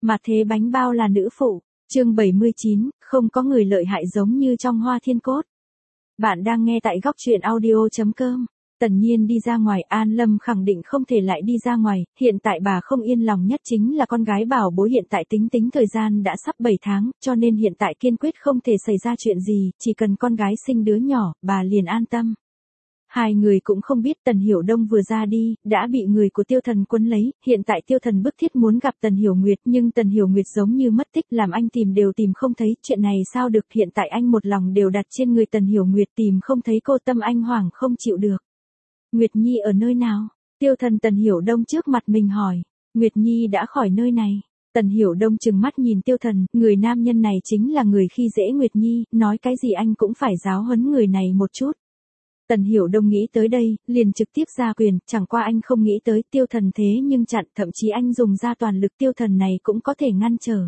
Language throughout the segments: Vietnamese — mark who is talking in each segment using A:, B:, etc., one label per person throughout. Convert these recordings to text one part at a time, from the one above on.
A: Mà thế bánh bao là nữ phụ. Chương 79, không có người lợi hại giống như trong Hoa Thiên Cốt. Bạn đang nghe tại góc truyện audio.com. Tần Nhiên đi ra ngoài, An Lâm khẳng định không thể lại đi ra ngoài, hiện tại bà không yên lòng nhất chính là con gái bảo bối hiện tại tính thời gian đã sắp 7 tháng, cho nên hiện tại kiên quyết không thể xảy ra chuyện gì, chỉ cần con gái sinh đứa nhỏ, bà liền an tâm. Hai người cũng không biết Tần Hiểu Đông vừa ra đi, đã bị người của Tiêu Thần quấn lấy, hiện tại Tiêu Thần bức thiết muốn gặp Tần Hiểu Nguyệt nhưng Tần Hiểu Nguyệt giống như mất tích làm anh tìm đều tìm không thấy, chuyện này sao được, hiện tại anh một lòng đều đặt trên người Tần Hiểu Nguyệt, tìm không thấy cô tâm anh hoảng không chịu được. Nguyệt Nhi ở nơi nào? Tiêu Thần Tần Hiểu Đông trước mặt mình hỏi. Nguyệt Nhi đã khỏi nơi này. Tần Hiểu Đông trừng mắt nhìn Tiêu Thần, người nam nhân này chính là người khi dễ Nguyệt Nhi, nói cái gì anh cũng phải giáo huấn người này một chút. Tần Hiểu Đông nghĩ tới đây, liền trực tiếp ra quyền, chẳng qua anh không nghĩ tới Tiêu Thần thế nhưng chặn, thậm chí anh dùng ra toàn lực, Tiêu Thần này cũng có thể ngăn trở.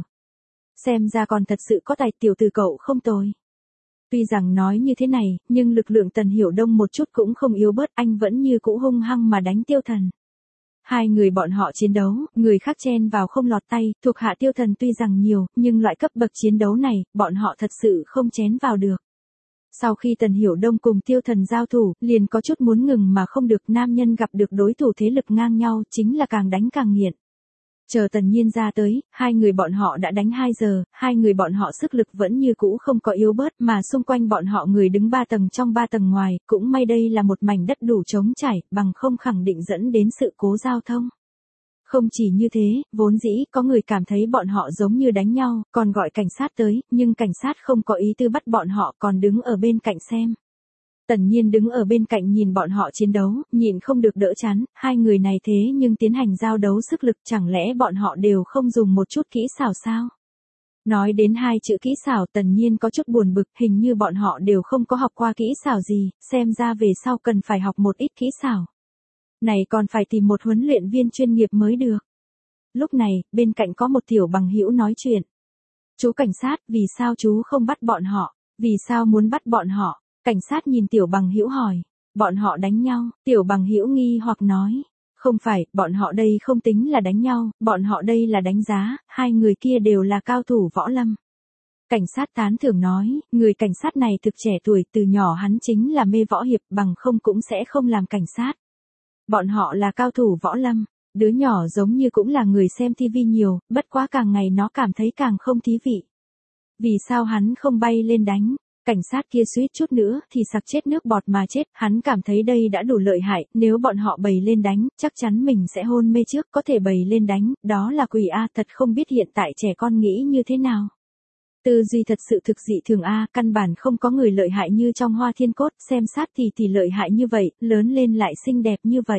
A: Xem ra còn thật sự có tài, tiểu tử cậu không tồi. Tuy rằng nói như thế này, nhưng lực lượng Tần Hiểu Đông một chút cũng không yếu bớt, anh vẫn như cũ hung hăng mà đánh Tiêu Thần. Hai người bọn họ chiến đấu, người khác chen vào không lọt tay, thuộc hạ Tiêu Thần tuy rằng nhiều, nhưng loại cấp bậc chiến đấu này, bọn họ thật sự không chén vào được. Sau khi Tần Hiểu Đông cùng Tiêu Thần giao thủ, liền có chút muốn ngừng mà không được, nam nhân gặp được đối thủ thế lực ngang nhau, chính là càng đánh càng nghiện. Chờ Tần Nhiên ra tới, hai người bọn họ đã đánh 2 giờ, hai người bọn họ sức lực vẫn như cũ không có yếu bớt, mà xung quanh bọn họ người đứng 3 tầng trong 3 tầng ngoài, cũng may đây là một mảnh đất đủ trống trải, bằng không khẳng định dẫn đến sự cố giao thông. Không chỉ như thế, vốn dĩ có người cảm thấy bọn họ giống như đánh nhau, còn gọi cảnh sát tới, nhưng cảnh sát không có ý tư bắt bọn họ, còn đứng ở bên cạnh xem. Tần Nhiên đứng ở bên cạnh nhìn bọn họ chiến đấu, nhìn không được đỡ chán, hai người này thế nhưng tiến hành giao đấu sức lực, chẳng lẽ bọn họ đều không dùng một chút kỹ xảo sao? Nói đến hai chữ kỹ xảo, Tần Nhiên có chút buồn bực, hình như bọn họ đều không có học qua kỹ xảo gì, xem ra về sau cần phải học một ít kỹ xảo. Này còn phải tìm một huấn luyện viên chuyên nghiệp mới được. Lúc này, bên cạnh có một tiểu bằng hữu nói chuyện. Chú cảnh sát, vì sao chú không bắt bọn họ? Vì sao muốn bắt bọn họ? Cảnh sát nhìn tiểu bằng hữu hỏi. Bọn họ đánh nhau, tiểu bằng hữu nghi hoặc nói. Không phải, bọn họ đây không tính là đánh nhau, bọn họ đây là đánh giá, hai người kia đều là cao thủ võ lâm. Cảnh sát tán thưởng nói, người cảnh sát này thực trẻ tuổi, từ nhỏ hắn chính là mê võ hiệp, bằng không cũng sẽ không làm cảnh sát. Bọn họ là cao thủ võ lâm, đứa nhỏ giống như cũng là người xem tivi nhiều, bất quá càng ngày nó cảm thấy càng không thú vị. Vì sao hắn không bay lên đánh? Cảnh sát kia suýt chút nữa thì sặc chết nước bọt mà chết, hắn cảm thấy đây đã đủ lợi hại, nếu bọn họ bày lên đánh, chắc chắn mình sẽ hôn mê trước, có thể bày lên đánh, đó là quỷ a, thật không biết hiện tại trẻ con nghĩ như thế nào. Tư duy thật sự thực dị thường a, căn bản không có người lợi hại như trong Hoa Thiên Cốt, xem sát thì lợi hại như vậy, lớn lên lại xinh đẹp như vậy.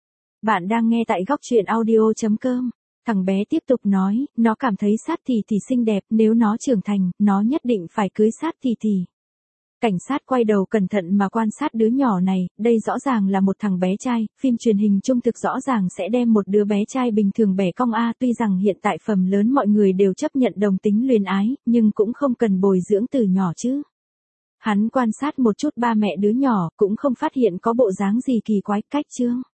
A: Bạn đang nghe tại góc truyện audio.com. Thằng bé tiếp tục nói, nó cảm thấy sát thì xinh đẹp, nếu nó trưởng thành, nó nhất định phải cưới sát thì. Cảnh sát quay đầu cẩn thận mà quan sát đứa nhỏ này, đây rõ ràng là một thằng bé trai, phim truyền hình trung thực rõ ràng sẽ đem một đứa bé trai bình thường bẻ cong a, tuy rằng hiện tại phần lớn mọi người đều chấp nhận đồng tính luyến ái, nhưng cũng không cần bồi dưỡng từ nhỏ chứ. Hắn quan sát một chút ba mẹ đứa nhỏ, cũng không phát hiện có bộ dáng gì kỳ quái, cách chương.